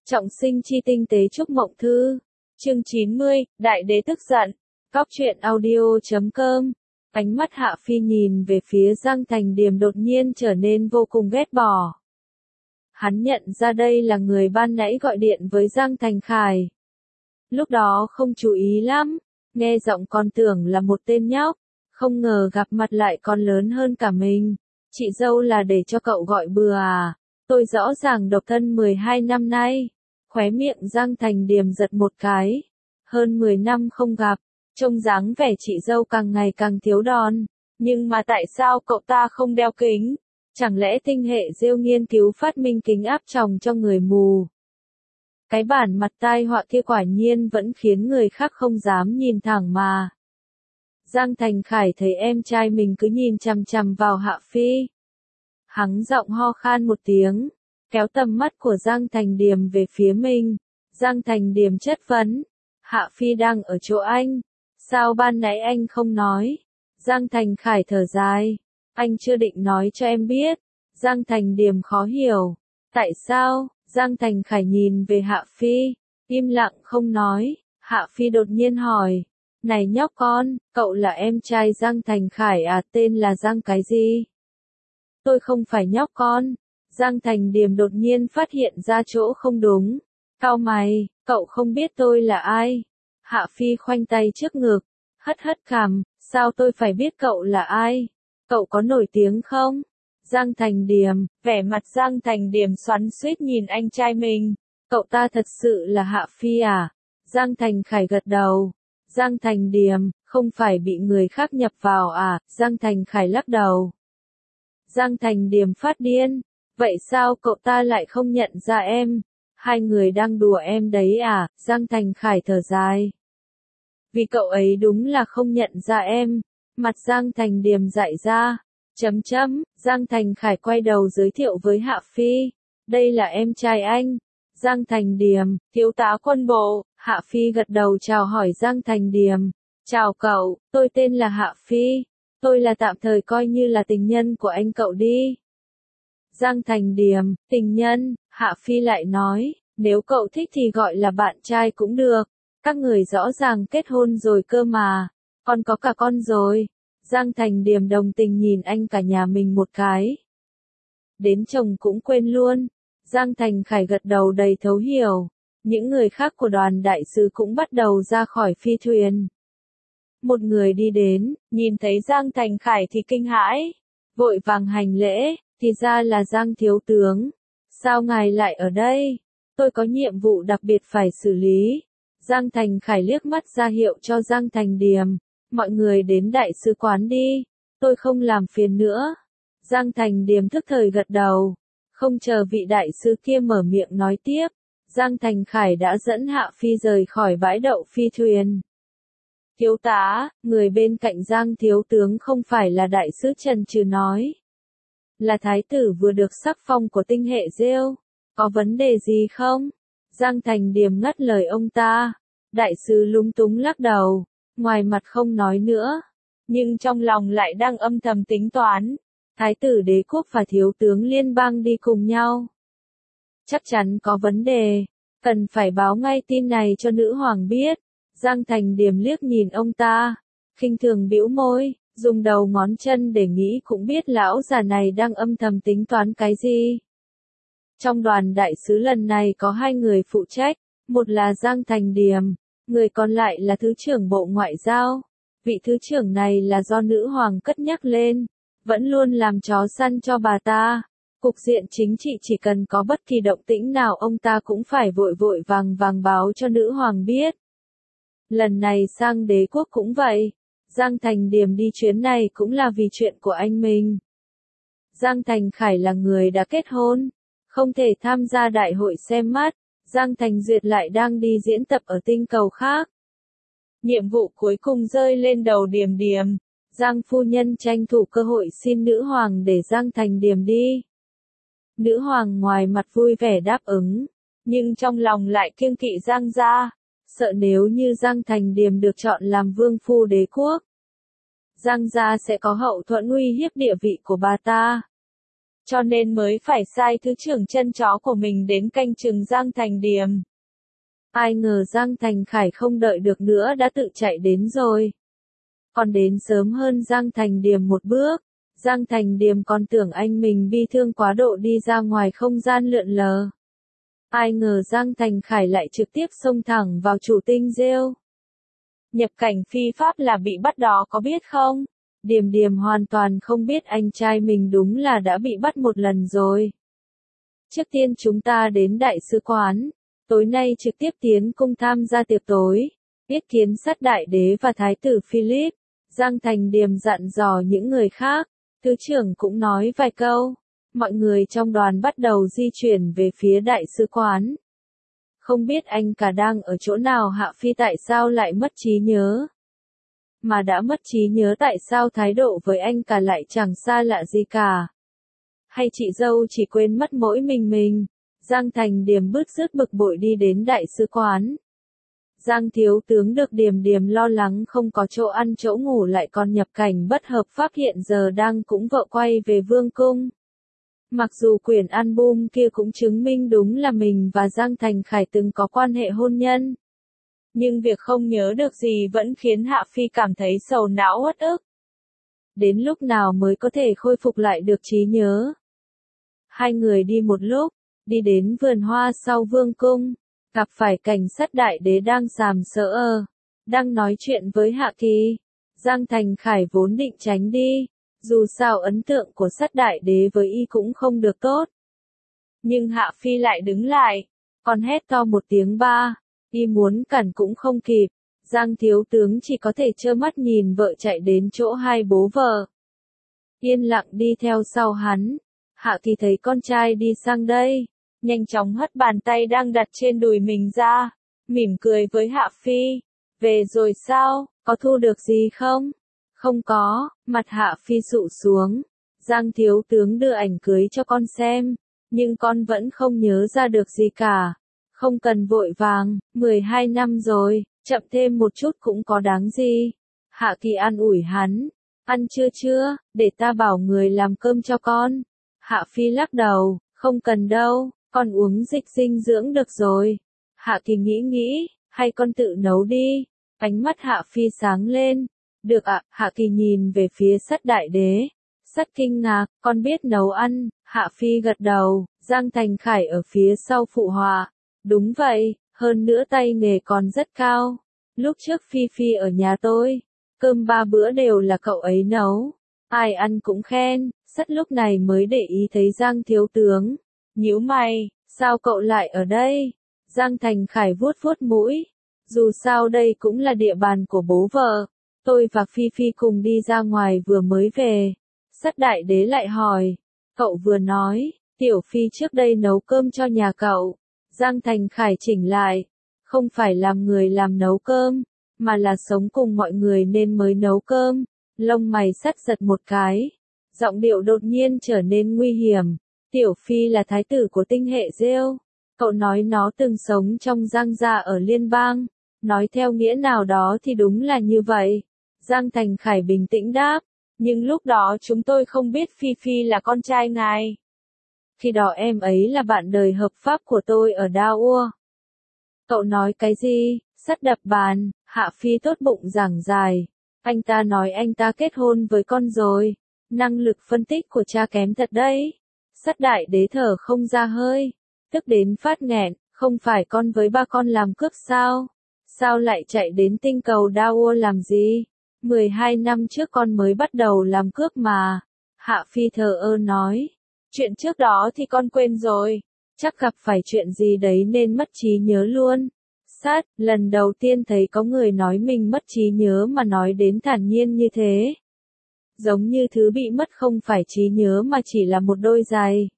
Trọng sinh chi tinh tế chúc mộng thư. Chương 90, Đại đế tức giận. Cóc truyện audio.com. Ánh mắt Hạ Phi nhìn về phía Giang Thành Điềm đột nhiên trở nên vô cùng ghét bỏ. Hắn nhận ra đây là người ban nãy gọi điện với Giang Thành Khải. Lúc đó không chú ý lắm, nghe giọng còn tưởng là một tên nhóc, không ngờ gặp mặt lại còn lớn hơn cả mình. Chị dâu là để cho cậu gọi bừa à? Tôi rõ ràng độc thân 12 năm nay. Khóe miệng Giang Thành Điềm giật một cái. Hơn 10 năm không gặp, trông dáng vẻ chị dâu càng ngày càng thiếu đòn. Nhưng mà tại sao cậu ta không đeo kính? Chẳng lẽ tinh hệ Diêu nghiên cứu phát minh kính áp tròng cho người mù? Cái bản mặt tai họa kia quả nhiên vẫn khiến người khác không dám nhìn thẳng mà. Giang Thành Khải thấy em trai mình cứ nhìn chằm chằm vào Hạ Phi. Hắn giọng ho khan một tiếng, kéo tầm mắt của Giang Thành Điềm về phía mình. Giang Thành Điềm chất vấn, Hạ Phi đang ở chỗ anh, sao ban nãy anh không nói? Giang Thành Khải thở dài, anh chưa định nói cho em biết. Giang Thành Điềm khó hiểu, tại sao? Giang Thành Khải nhìn về Hạ Phi, im lặng không nói. Hạ Phi đột nhiên hỏi, này nhóc con, cậu là em trai Giang Thành Khải à? Tên là Giang cái gì? Tôi không phải nhóc con. Giang Thành Điềm đột nhiên phát hiện ra chỗ không đúng. Cau mày, cậu không biết tôi là ai? Hạ Phi khoanh tay trước ngực, hất hất cằm, sao tôi phải biết cậu là ai? Cậu có nổi tiếng không? Giang Thành Điềm, vẻ mặt Giang Thành Điềm xoắn xuýt nhìn anh trai mình. Cậu ta thật sự là Hạ Phi à? Giang Thành Khải gật đầu. Giang Thành Điềm, không phải bị người khác nhập vào à? Giang Thành Khải lắc đầu. Giang Thành Điềm phát điên. Vậy sao cậu ta lại không nhận ra em? Hai người đang đùa em đấy à? Giang Thành Khải thở dài. Vì cậu ấy đúng là không nhận ra em. Mặt Giang Thành Điềm dại ra. Giang Thành Khải quay đầu giới thiệu với Hạ Phi. Đây là em trai anh. Giang Thành Điềm, thiếu tá quân bộ. Hạ Phi gật đầu chào hỏi Giang Thành Điềm. Chào cậu, tôi tên là Hạ Phi. Tôi là tạm thời coi như là tình nhân của anh cậu đi. Giang Thành Điềm, tình nhân, Hạ Phi lại nói, nếu cậu thích thì gọi là bạn trai cũng được. Các người rõ ràng kết hôn rồi cơ mà. Còn có cả con rồi. Giang Thành Điềm đồng tình nhìn anh cả nhà mình một cái. Đến chồng cũng quên luôn. Giang Thành Khải gật đầu đầy thấu hiểu. Những người khác của đoàn đại sứ cũng bắt đầu ra khỏi phi thuyền. Một người đi đến, nhìn thấy Giang Thành Khải thì kinh hãi. Vội vàng hành lễ, thì ra là Giang thiếu tướng. Sao ngài lại ở đây? Tôi có nhiệm vụ đặc biệt phải xử lý. Giang Thành Khải liếc mắt ra hiệu cho Giang Thành Điềm. Mọi người đến đại sứ quán đi. Tôi không làm phiền nữa. Giang Thành Điềm thức thời gật đầu. Không chờ vị đại sứ kia mở miệng nói tiếp. Giang Thành Khải đã dẫn Hạ Phi rời khỏi bãi đậu phi thuyền. Thiếu tá, người bên cạnh Giang thiếu tướng không phải là đại sứ Trần Trừ nói. Là thái tử vừa được sắc phong của tinh hệ Diêu. Có vấn đề gì không? Giang Thành Điềm ngắt lời ông ta. Đại sứ lúng túng lắc đầu. Ngoài mặt không nói nữa. Nhưng trong lòng lại đang âm thầm tính toán. Thái tử đế quốc và thiếu tướng liên bang đi cùng nhau. Chắc chắn có vấn đề. Cần phải báo ngay tin này cho nữ hoàng biết. Giang Thành Điềm liếc nhìn ông ta. Khinh thường bĩu môi. Dùng đầu ngón chân để nghĩ cũng biết lão già này đang âm thầm tính toán cái gì. Trong đoàn đại sứ lần này có hai người phụ trách. Một là Giang Thành Điềm. Người còn lại là Thứ trưởng Bộ Ngoại giao. Vị Thứ trưởng này là do nữ hoàng cất nhắc lên. Vẫn luôn làm chó săn cho bà ta. Cục diện chính trị chỉ cần có bất kỳ động tĩnh nào ông ta cũng phải vội vội vàng báo cho nữ hoàng biết. Lần này sang đế quốc cũng vậy. Giang Thành Điềm đi chuyến này cũng là vì chuyện của anh mình. Giang Thành Khải là người đã kết hôn. Không thể tham gia đại hội xem mắt. Giang Thành Duyệt lại đang đi diễn tập ở tinh cầu khác. Nhiệm vụ cuối cùng rơi lên đầu Điềm Điềm. Giang phu nhân tranh thủ cơ hội xin nữ hoàng để Giang Thành Điềm đi. Nữ hoàng ngoài mặt vui vẻ đáp ứng. Nhưng trong lòng lại kiêng kỵ Giang gia. Sợ nếu như Giang Thành Điềm được chọn làm vương phu đế quốc. Giang gia sẽ có hậu thuẫn uy hiếp địa vị của bà ta. cho nên mới phải sai thứ trưởng chân chó của mình đến canh chừng Giang Thành Điềm. Ai ngờ Giang Thành Khải không đợi được nữa đã tự chạy đến rồi. Còn đến sớm hơn Giang Thành Điềm một bước. Giang Thành Điềm còn tưởng anh mình bi thương quá độ đi ra ngoài không gian lượn lờ. Ai ngờ Giang Thành Khải lại trực tiếp xông thẳng vào chủ tinh rêu. Nhập cảnh phi pháp là bị bắt đó có biết không? Điềm Điềm hoàn toàn không biết anh trai mình đúng là đã bị bắt một lần rồi. Trước tiên chúng ta đến đại sứ quán. Tối nay trực tiếp tiến cung tham gia tiệc tối. Yết kiến sát đại đế và thái tử Philip. Giang Thành Điềm dặn dò những người khác. Thứ trưởng cũng nói vài câu. Mọi người trong đoàn bắt đầu di chuyển về phía đại sứ quán. Không biết anh cả đang ở chỗ nào Hạ Phi tại sao lại mất trí nhớ. Mà đã mất trí nhớ tại sao thái độ với anh cả lại chẳng xa lạ gì cả. Hay chị dâu chỉ quên mất mỗi mình. Giang Thành Điềm bứt rứt bực bội đi đến đại sứ quán. Giang thiếu tướng được Điềm Điềm lo lắng không có chỗ ăn chỗ ngủ lại còn nhập cảnh bất hợp pháp hiện giờ đang cũng vợ quay về vương cung. Mặc dù quyển album kia cũng chứng minh đúng là mình và Giang Thành Khải từng có quan hệ hôn nhân. Nhưng việc không nhớ được gì vẫn khiến Hạ Phi cảm thấy sầu não uất ức. Đến lúc nào mới có thể khôi phục lại được trí nhớ? Hai người đi một lúc, đi đến vườn hoa sau vương cung, gặp phải cảnh sát đại đế đang sàm sỡ đang nói chuyện với Hạ Kỳ. Giang Thành Khải vốn định tránh đi, dù sao ấn tượng của sát đại đế với y cũng không được tốt. Nhưng Hạ Phi lại đứng lại, còn hét to một tiếng ba, y muốn cản cũng không kịp. Giang thiếu tướng chỉ có thể trơ mắt nhìn vợ chạy đến chỗ hai bố vợ. Yên lặng đi theo sau hắn. Hạ Kỳ thấy con trai đi sang đây, nhanh chóng hất bàn tay đang đặt trên đùi mình ra, mỉm cười với Hạ Phi. Về rồi sao, có thu được gì không? Không có, mặt Hạ Phi sụ xuống. Giang thiếu tướng đưa ảnh cưới cho con xem, nhưng con vẫn không nhớ ra được gì cả. Không cần vội vàng, 12 năm rồi, chậm thêm một chút cũng có đáng gì. Hạ Kỳ an ủi hắn. Ăn chưa, để ta bảo người làm cơm cho con. Hạ Phi lắc đầu, không cần đâu, con uống dịch dinh dưỡng được rồi. Hạ Kỳ nghĩ, hay con tự nấu đi. Ánh mắt Hạ Phi sáng lên. Được ạ, Hạ Kỳ nhìn về phía Sắt đại đế. Sắt kinh ngạc, con biết nấu ăn. Hạ Phi gật đầu. Giang Thành Khải ở phía sau phụ họa. Đúng vậy, hơn nữa tay nghề còn rất cao. Lúc trước Phi Phi ở nhà tôi, cơm 3 bữa đều là cậu ấy nấu. Ai ăn cũng khen. Sắt lúc này mới để ý thấy Giang thiếu tướng. Nhíu mày, sao cậu lại ở đây? Giang Thành Khải vuốt vuốt mũi. Dù sao đây cũng là địa bàn của bố vợ. Tôi và Phi Phi cùng đi ra ngoài vừa mới về. Sắt đại đế lại hỏi. Cậu vừa nói, Tiểu Phi trước đây nấu cơm cho nhà cậu. Giang Thành Khải chỉnh lại. Không phải làm người làm nấu cơm, mà là sống cùng mọi người nên mới nấu cơm. Lông mày Sắt giật một cái. Giọng điệu đột nhiên trở nên nguy hiểm. Tiểu Phi là thái tử của tinh hệ Rêu. Cậu nói nó từng sống trong Giang gia ở liên bang. Nói theo nghĩa nào đó thì đúng là như vậy. Giang Thành Khải bình tĩnh đáp. Nhưng lúc đó chúng tôi không biết Phi Phi là con trai ngài. Khi đó em ấy là bạn đời hợp pháp của tôi ở Daua. Cậu nói cái gì? Sắt đập bàn. Hạ Phi tốt bụng giảng dài. Anh ta nói anh ta kết hôn với con rồi. Năng lực phân tích của cha kém thật đấy. Sắt đại đế thở không ra hơi. Tức đến phát nghẹn. Không phải con với ba con làm cướp sao? Sao lại chạy đến tinh cầu Daua làm gì? 12 năm trước con mới bắt đầu làm cướp mà. Hạ Phi thờ ơ nói. Chuyện trước đó thì con quên rồi. Chắc gặp phải chuyện gì đấy nên mất trí nhớ luôn. Sát, lần đầu tiên thấy có người nói mình mất trí nhớ mà nói đến thản nhiên như thế. Giống như thứ bị mất không phải trí nhớ mà chỉ là một đôi giày.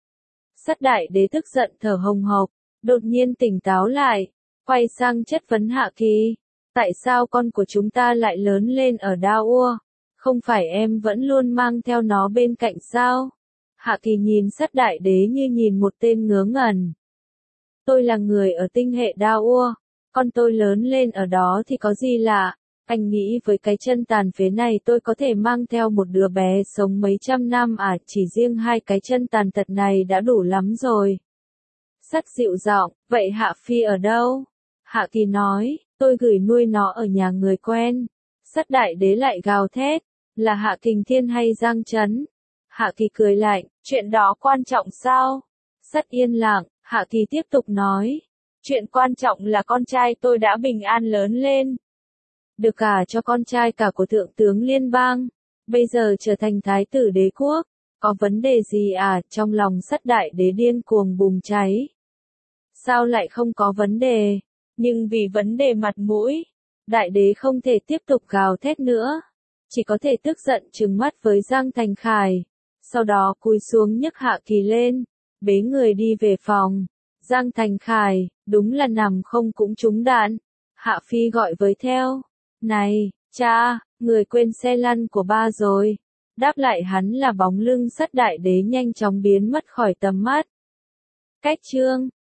Sắt đại đế tức giận thở hồng hộc, đột nhiên tỉnh táo lại, quay sang chất vấn Hạ Kỳ. Tại sao con của chúng ta lại lớn lên ở Daua? Không phải em vẫn luôn mang theo nó bên cạnh sao? Hạ Kỳ nhìn Sắt đại đế như nhìn một tên ngớ ngẩn. Tôi là người ở tinh hệ Daua, con tôi lớn lên ở đó thì có gì lạ? Anh nghĩ với cái chân tàn phế này tôi có thể mang theo một đứa bé sống mấy trăm năm à, chỉ riêng hai cái chân tàn tật này đã đủ lắm rồi. Sắt dịu giọng, vậy Hạ Phi ở đâu? Hạ Kỳ nói, tôi gửi nuôi nó ở nhà người quen. Sắt đại đế lại gào thét, là Hạ Kình Thiên hay Giang Trấn? Hạ Kỳ cười lạnh, chuyện đó quan trọng sao? Sắt yên lặng, Hạ Kỳ tiếp tục nói, chuyện quan trọng là con trai tôi đã bình an lớn lên. Được cả cho con trai cả của thượng tướng liên bang, bây giờ trở thành thái tử đế quốc, có vấn đề gì à? Trong lòng Sắt đại đế điên cuồng bùng cháy. Sao lại không có vấn đề? Nhưng vì vấn đề mặt mũi, đại đế không thể tiếp tục gào thét nữa, chỉ có thể tức giận trừng mắt với Giang Thành Khải, sau đó cúi xuống nhấc Hạ Kỳ lên, bế người đi về phòng. Giang Thành Khải, đúng là nằm không cũng trúng đạn. Hạ Phi gọi với theo, này, cha, người quên xe lăn của ba rồi. Đáp lại hắn là bóng lưng Sắt đại đế nhanh chóng biến mất khỏi tầm mắt. Cách chương